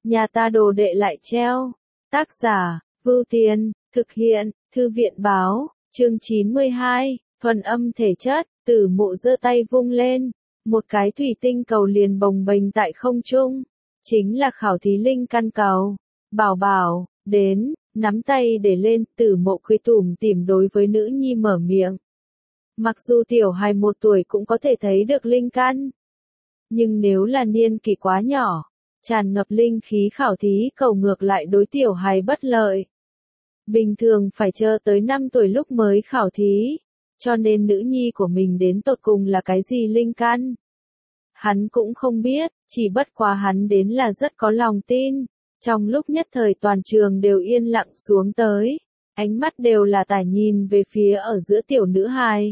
nhà ta đồ đệ lại treo. Tác giả, Vưu Tiền, thực hiện, Thư viện báo, chương 92, thuần âm thể chất, Tử Mộ giơ tay vung lên, một cái thủy tinh cầu liền bồng bềnh tại không trung, chính là khảo thí linh căn cầu. Bảo bảo, đến, nắm tay để lên, Tử Mộ cười tủm tỉm đối với nữ nhi mở miệng. Mặc dù tiểu hài 1 tuổi cũng có thể thấy được linh căn, nhưng nếu là niên kỷ quá nhỏ, tràn ngập linh khí khảo thí cầu ngược lại đối tiểu hài bất lợi. Bình thường phải chờ tới 5 tuổi lúc mới khảo thí, cho nên nữ nhi của mình đến tột cùng là cái gì linh căn. Hắn cũng không biết, chỉ bất quá hắn đến là rất có lòng tin. Trong lúc nhất thời toàn trường đều yên lặng xuống tới, ánh mắt đều là tải nhìn về phía ở giữa tiểu nữ hài.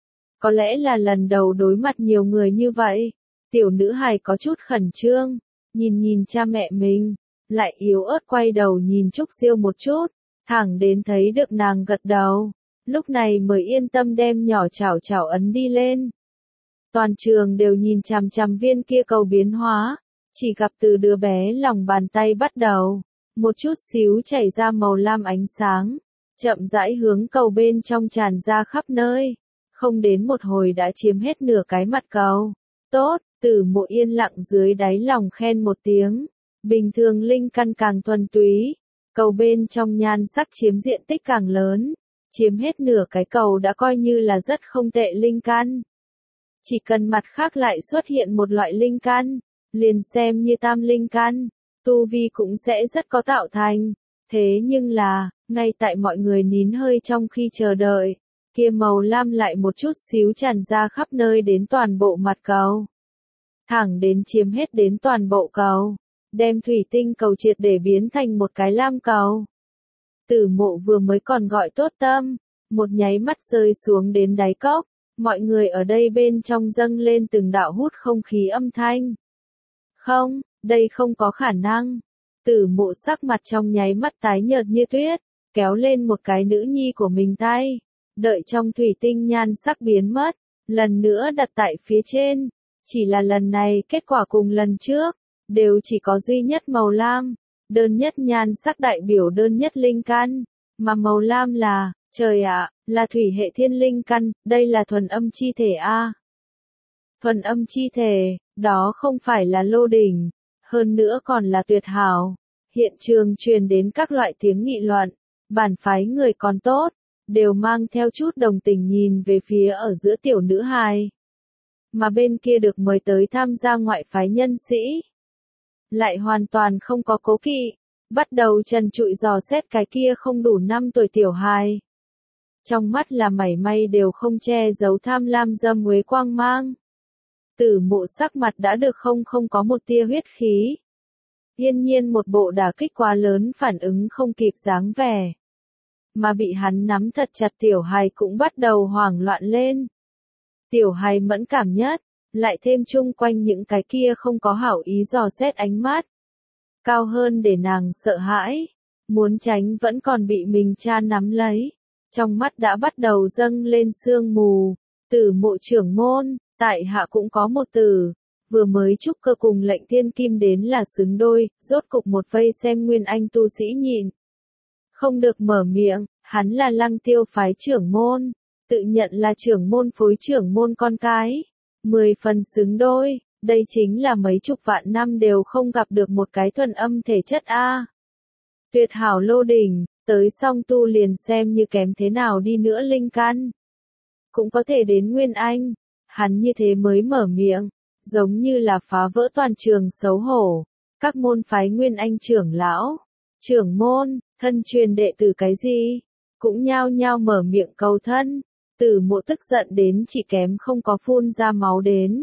Có lẽ là lần đầu đối mặt nhiều người như vậy, tiểu nữ hài có chút khẩn trương, nhìn cha mẹ mình, lại yếu ớt quay đầu nhìn Trúc Siêu một chút, thẳng đến thấy được nàng gật đầu, lúc này mới yên tâm đem nhỏ chảo chảo ấn đi lên. Toàn trường đều nhìn chằm chằm viên kia cầu biến hóa, chỉ gặp từ đứa bé lòng bàn tay bắt đầu, một chút xíu chảy ra màu lam ánh sáng, chậm rãi hướng cầu bên trong tràn ra khắp nơi, không đến một hồi đã chiếm hết nửa cái mặt cầu. Tốt, Tử Mộ yên lặng dưới đáy lòng khen một tiếng, bình thường linh căn càng thuần túy, cầu bên trong nhan sắc chiếm diện tích càng lớn, chiếm hết nửa cái cầu đã coi như là rất không tệ linh căn. Chỉ cần mặt khác lại xuất hiện một loại linh căn, liền xem như tam linh căn, tu vi cũng sẽ rất có tạo thành. Thế nhưng là, ngay tại mọi người nín hơi trong khi chờ đợi, kia màu lam lại một chút xíu tràn ra khắp nơi đến toàn bộ mặt cầu. Thẳng đến chiếm hết đến toàn bộ cầu, đem thủy tinh cầu triệt để biến thành một cái lam cầu. Tử Mộ vừa mới còn gọi tốt tâm, một nháy mắt rơi xuống đến đáy cốc, mọi người ở đây bên trong dâng lên từng đạo hút không khí âm thanh. Không, đây không có khả năng. Tử Mộ sắc mặt trong nháy mắt tái nhợt như tuyết, kéo lên một cái nữ nhi của mình tay, đợi trong thủy tinh nhan sắc biến mất, lần nữa đặt tại phía trên. Chỉ là lần này kết quả cùng lần trước, đều chỉ có duy nhất màu lam, đơn nhất nhan sắc đại biểu đơn nhất linh căn, mà màu lam là, trời ạ, là thủy hệ thiên linh căn, đây là thuần âm chi thể a. Thuần âm chi thể, đó không phải là lô đỉnh, hơn nữa còn là tuyệt hảo. Hiện trường truyền đến các loại tiếng nghị luận, bản phái người còn tốt, đều mang theo chút đồng tình nhìn về phía ở giữa tiểu nữ hài. Mà bên kia được mời tới tham gia ngoại phái nhân sĩ, lại hoàn toàn không có cố kỵ, bắt đầu trần trụi dò xét cái kia không đủ 5 tuổi tiểu hài. Trong mắt là mảy may đều không che giấu tham lam dâm uế quang mang. Tử Mộ sắc mặt đã được không có một tia huyết khí. Yên nhiên một bộ đả kích quá lớn phản ứng không kịp dáng vẻ. Mà bị hắn nắm thật chặt tiểu hài cũng bắt đầu hoảng loạn lên. Tiểu hài mẫn cảm nhất, lại thêm chung quanh những cái kia không có hảo ý dò xét ánh mắt. Cao hơn để nàng sợ hãi, muốn tránh vẫn còn bị mình cha nắm lấy. Trong mắt đã bắt đầu dâng lên sương mù. Tử Mộ trưởng môn, tại hạ cũng có một từ. Vừa mới trúc cơ cùng lệnh thiên kim đến là xứng đôi, rốt cục một vây xem nguyên anh tu sĩ nhịn không được mở miệng, hắn là Lăng Tiêu phái trưởng môn, tự nhận là trưởng môn phối trưởng môn con cái, 10 phần xứng đôi, đây chính là mấy chục vạn năm đều không gặp được một cái thuần âm thể chất a. Tuyệt hảo lô đỉnh, tới song tu liền xem như kém thế nào đi nữa linh căn, cũng có thể đến nguyên anh. Hắn như thế mới mở miệng, giống như là phá vỡ toàn trường xấu hổ. Các môn phái nguyên anh trưởng lão, trưởng môn, thân truyền đệ tử cái gì, cũng nhao nhao mở miệng cầu thân. Tử Mộ tức giận đến chỉ kém không có phun ra máu đến.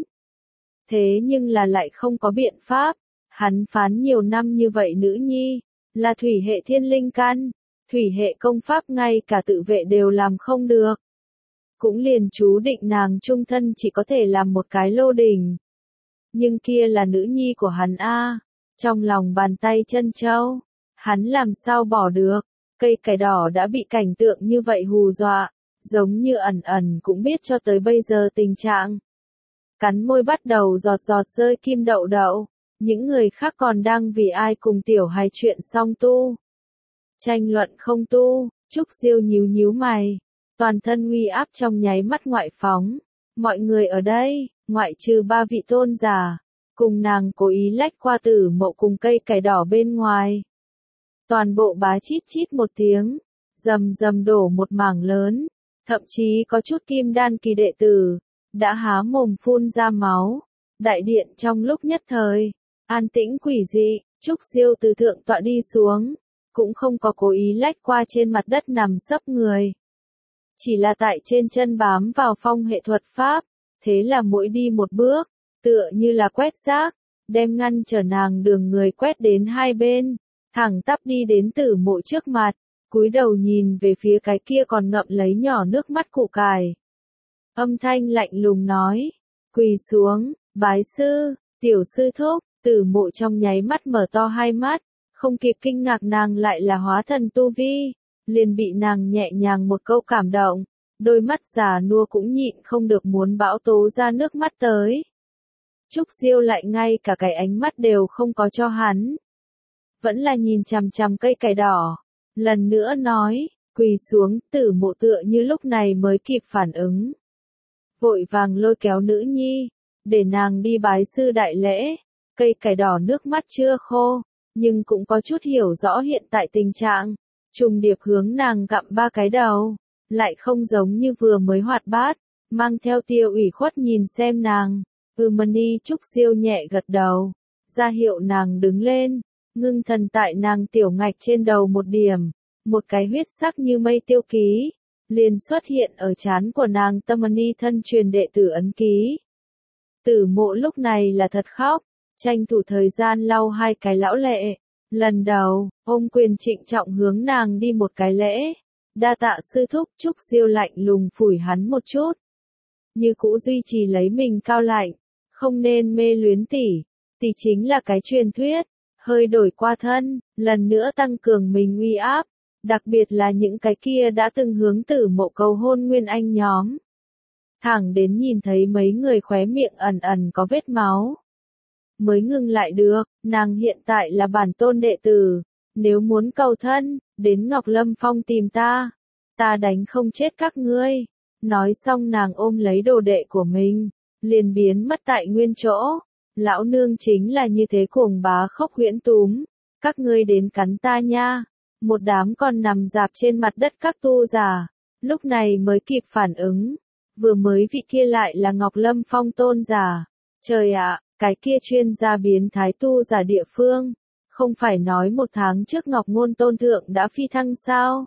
Thế nhưng là lại không có biện pháp, hắn phán nhiều năm như vậy nữ nhi, là thủy hệ thiên linh căn, thủy hệ công pháp ngay cả tự vệ đều làm không được. Cũng liền chú định nàng chung thân chỉ có thể làm một cái lô đỉnh. Nhưng kia là nữ nhi của hắn a, trong lòng bàn tay chân châu, hắn làm sao bỏ được, cây cải đỏ đã bị cảnh tượng như vậy hù dọa, giống như ẩn ẩn cũng biết cho tới bây giờ tình trạng. Cắn môi bắt đầu giọt giọt rơi kim đậu đậu, Những người khác còn đang vì ai cùng tiểu hài chuyện xong tu. Tranh luận không tu, Trúc Diêu nhíu nhíu mày. Toàn thân uy áp trong nháy mắt ngoại phóng. Mọi người ở đây, ngoại trừ 3 vị tôn giả, cùng nàng cố ý lách qua Tử Mộ cùng cây cải đỏ bên ngoài. Toàn bộ bá chít chít một tiếng, rầm rầm đổ một mảng lớn, thậm chí có chút kim đan kỳ đệ tử, đã há mồm phun ra máu. Đại điện trong lúc nhất thời, an tĩnh quỷ dị, Trúc Diêu từ thượng tọa đi xuống, cũng không có cố ý lách qua trên mặt đất nằm sấp người. Chỉ là tại trên chân bám vào phong hệ thuật pháp, thế là mỗi đi một bước, tựa như là quét rác, đem ngăn trở nàng đường người quét đến hai bên, thẳng tắp đi đến Tử Mộ trước mặt, cúi đầu nhìn về phía cái kia còn ngậm lấy nhỏ nước mắt củ cải. Âm thanh lạnh lùng nói, quỳ xuống, bái sư, tiểu sư thúc. Tử Mộ trong nháy mắt mở to hai mắt, không kịp kinh ngạc nàng lại là hóa thần tu vi, liền bị nàng nhẹ nhàng một câu cảm động, đôi mắt già nua cũng nhịn không được muốn bão tố ra nước mắt tới. Trúc Diêu lại ngay cả cái ánh mắt đều không có cho hắn. Vẫn là nhìn chằm chằm cây cải đỏ, lần nữa nói, quỳ xuống. Tử Mộ tựa như lúc này mới kịp phản ứng. Vội vàng lôi kéo nữ nhi, để nàng đi bái sư đại lễ. Cây cải đỏ nước mắt chưa khô, nhưng cũng có chút hiểu rõ hiện tại tình trạng. Trùng điệp hướng nàng gặm 3 cái đầu, lại không giống như vừa mới hoạt bát, mang theo tia ủy khuất nhìn xem nàng. Mani. Trúc Diêu nhẹ gật đầu, ra hiệu nàng đứng lên, ngưng thần tại nàng tiểu ngạch trên đầu một điểm, một cái huyết sắc như mây tiêu ký, liền xuất hiện ở trán của nàng. Mani thân truyền đệ tử ấn ký. Tử Mộ lúc này là thật khóc, tranh thủ thời gian lau 2 cái lão lệ. Lần đầu, ôm quyền trịnh trọng hướng nàng đi một cái lễ. Đa tạ sư thúc. Trúc Diêu lạnh lùng phủi hắn một chút. Như cũ duy trì lấy mình cao lạnh, không nên mê luyến tỷ. Tỷ chính là cái truyền thuyết, hơi đổi qua thân, lần nữa tăng cường mình uy áp. Đặc biệt là những cái kia đã từng hướng Tử Mộ cầu hôn nguyên anh nhóm. Thẳng đến nhìn thấy mấy người khóe miệng ẩn ẩn có vết máu, mới ngừng lại được. Nàng hiện tại là bản tôn đệ tử, nếu muốn cầu thân, đến Ngọc Lâm Phong tìm ta, ta đánh không chết các ngươi. Nói xong nàng ôm lấy đồ đệ của mình, liền biến mất tại nguyên chỗ. Lão nương chính là như thế cuồng bá khốc huyễn túm, các ngươi đến cắn ta nha. Một đám còn nằm rạp trên mặt đất các tu giả, lúc này mới kịp phản ứng, vừa mới vị kia lại là Ngọc Lâm Phong tôn giả. Trời ạ, cái kia chuyên gia biến thái tu giả địa phương, không phải nói 1 tháng trước Ngọc Ngôn tôn thượng đã phi thăng sao?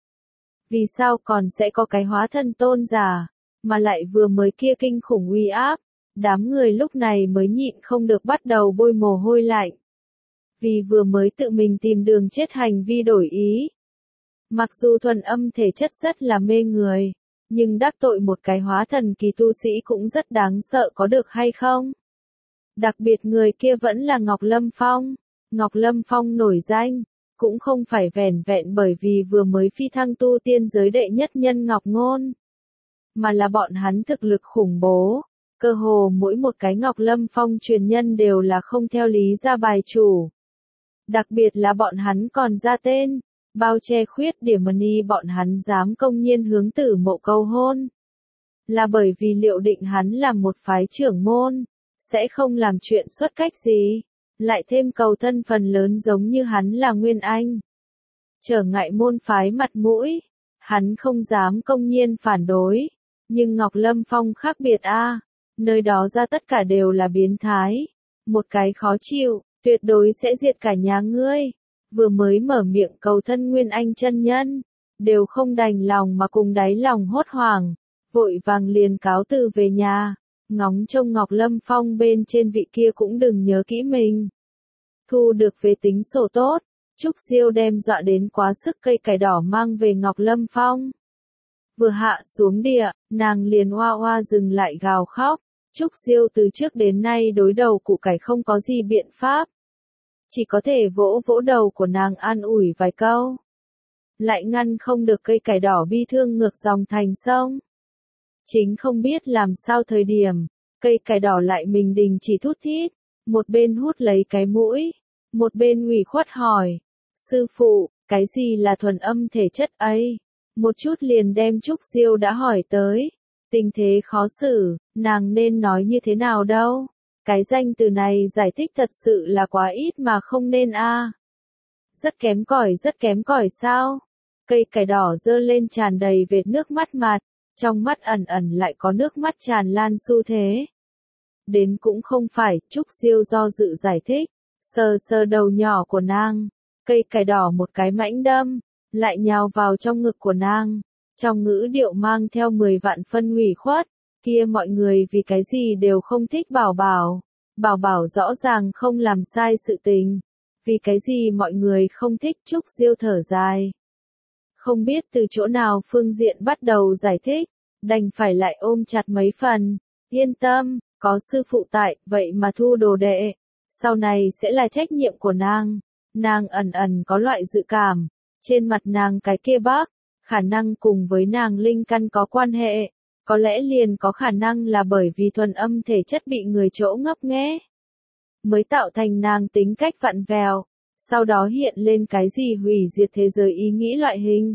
Vì sao còn sẽ có cái hóa thân tôn giả, mà lại vừa mới kia kinh khủng uy áp, đám người lúc này mới nhịn không được bắt đầu bôi mồ hôi lạnh. Vì vừa mới tự mình tìm đường chết hành vi đổi ý. Mặc dù thuần âm thể chất rất là mê người, nhưng đắc tội một cái hóa thần kỳ tu sĩ cũng rất đáng sợ, có được hay không? Đặc biệt người kia vẫn là Ngọc Lâm Phong. Ngọc Lâm Phong nổi danh, cũng không phải vẻn vẹn bởi vì vừa mới phi thăng tu tiên giới đệ nhất nhân Ngọc Ngôn, mà là bọn hắn thực lực khủng bố. Cơ hồ mỗi một cái Ngọc Lâm Phong truyền nhân đều là không theo lý ra bài chủ. Đặc biệt là bọn hắn còn ra tên, bao che khuyết điểm Mani. Bọn hắn dám công nhiên hướng Tử Mộ cầu hôn, là bởi vì liệu định hắn là một phái trưởng môn, sẽ không làm chuyện xuất cách gì, lại thêm cầu thân phần lớn giống như hắn là Nguyên Anh. Trở ngại môn phái mặt mũi, hắn không dám công nhiên phản đối. Nhưng Ngọc Lâm Phong khác biệt a, nơi đó ra tất cả đều là biến thái. Một cái khó chịu, tuyệt đối sẽ diệt cả nhà ngươi. Vừa mới mở miệng cầu thân Nguyên Anh chân nhân, đều không đành lòng mà cùng đáy lòng hốt hoảng, vội vàng liền cáo từ về nhà. Ngóng trông Ngọc Lâm Phong bên trên vị kia cũng đừng nhớ kỹ mình. Thu được về tính sổ tốt, Trúc Diêu đem dọa đến quá sức cây cải đỏ mang về Ngọc Lâm Phong. Vừa hạ xuống địa, nàng liền oa oa dừng lại gào khóc. Trúc Diêu từ trước đến nay đối đầu củ cải không có gì biện pháp, chỉ có thể vỗ vỗ đầu của nàng an ủi vài câu. Lại ngăn không được cây cải đỏ bi thương ngược dòng thành sông. Chính không biết làm sao thời điểm, cây cải đỏ lại mình đình chỉ thút thít, một bên hút lấy cái mũi, một bên ủy khuất hỏi. Sư phụ, cái gì là thuần âm thể chất ấy? Một chút liền đem Trúc Diêu đã hỏi tới. Tình thế khó xử, nàng nên nói như thế nào đâu? Cái danh từ này giải thích thật sự là quá ít mà không nên a. Rất kém cỏi sao? Cây cải đỏ dơ lên tràn đầy vệt nước mắt mặt, trong mắt ẩn ẩn lại có nước mắt tràn lan xu thế. Đến cũng không phải, Trúc Diêu do dự giải thích, sờ sờ đầu nhỏ của nàng, cây cải đỏ một cái mãnh đâm, lại nhào vào trong ngực của nàng, trong ngữ điệu mang theo 10 vạn phân ủy khuất, kia mọi người vì cái gì đều không thích Bảo Bảo, Bảo Bảo rõ ràng không làm sai sự tình, vì cái gì mọi người không thích. Trúc Diêu thở dài. Không biết từ chỗ nào phương diện bắt đầu giải thích, đành phải lại ôm chặt mấy phần, yên tâm, có sư phụ tại, vậy mà thu đồ đệ, sau này sẽ là trách nhiệm của nàng ẩn ẩn có loại dự cảm, trên mặt nàng cái kia bác, khả năng cùng với nàng linh căn có quan hệ, có lẽ liền có khả năng là bởi vì thuần âm thể chất bị người chỗ ngấp nghé, mới tạo thành nàng tính cách vặn vẹo, sau đó hiện lên cái gì hủy diệt thế giới ý nghĩ loại hình.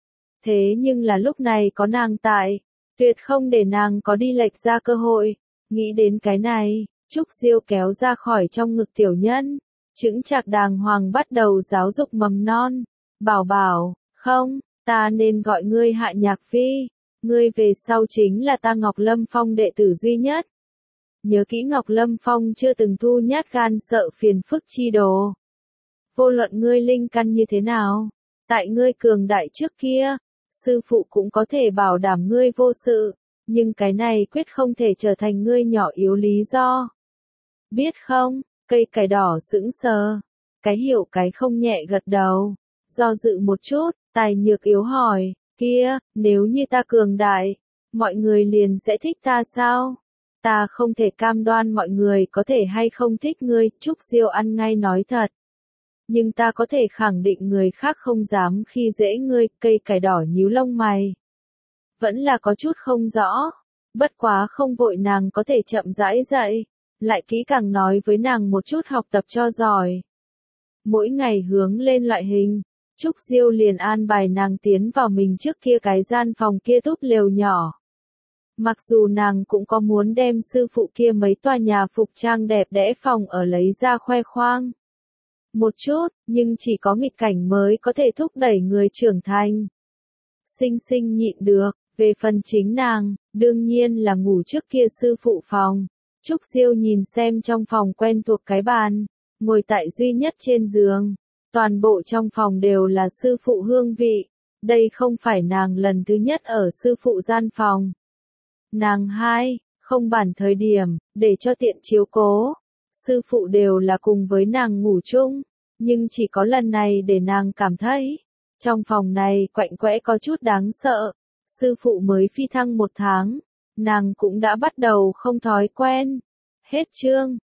Thế nhưng là lúc này có nàng tại, tuyệt không để nàng có đi lệch ra cơ hội. Nghĩ đến cái này, Trúc Diêu kéo ra khỏi trong ngực tiểu nhân, chững chạc đàng hoàng bắt đầu giáo dục mầm non. Bảo Bảo, không, ta nên gọi ngươi Hạ Nhạc Phi, ngươi về sau chính là ta Ngọc Lâm Phong đệ tử duy nhất. Nhớ kỹ Ngọc Lâm Phong chưa từng thu nhát gan sợ phiền phức chi đồ. Vô luận ngươi linh căn như thế nào, tại ngươi cường đại trước kia, sư phụ cũng có thể bảo đảm ngươi vô sự, nhưng cái này quyết không thể trở thành ngươi nhỏ yếu lý do. Biết không? Cây cải đỏ sững sờ, cái hiểu cái không nhẹ gật đầu, do dự một chút, Tài Nhược yếu hỏi, kia, nếu như ta cường đại, mọi người liền sẽ thích ta sao? Ta không thể cam đoan mọi người có thể hay không thích ngươi. Trúc Diêu ăn ngay nói thật. Nhưng ta có thể khẳng định người khác không dám khi dễ ngươi. Cây cải đỏ nhíu lông mày. Vẫn là có chút không rõ. Bất quá không vội, nàng có thể chậm rãi dạy. Lại kỹ càng nói với nàng một chút học tập cho giỏi. Mỗi ngày hướng lên loại hình. Trúc Diêu liền an bài nàng tiến vào mình trước kia cái gian phòng kia túp lều nhỏ. Mặc dù nàng cũng có muốn đem sư phụ kia mấy tòa nhà phục trang đẹp đẽ phòng ở lấy ra khoe khoang một chút, nhưng chỉ có nghịch cảnh mới có thể thúc đẩy người trưởng thành. Sinh sinh nhịn được, về phần chính nàng, đương nhiên là ngủ trước kia sư phụ phòng. Trúc Diêu nhìn xem trong phòng quen thuộc cái bàn, ngồi tại duy nhất trên giường. Toàn bộ trong phòng đều là sư phụ hương vị. Đây không phải nàng lần thứ nhất ở sư phụ gian phòng. Nàng không bản thời điểm, để cho tiện chiếu cố. Sư phụ đều là cùng với nàng ngủ chung, nhưng chỉ có lần này để nàng cảm thấy, trong phòng này quạnh quẽ có chút đáng sợ. Sư phụ mới phi thăng 1 tháng, nàng cũng đã bắt đầu không thói quen. Hết chương.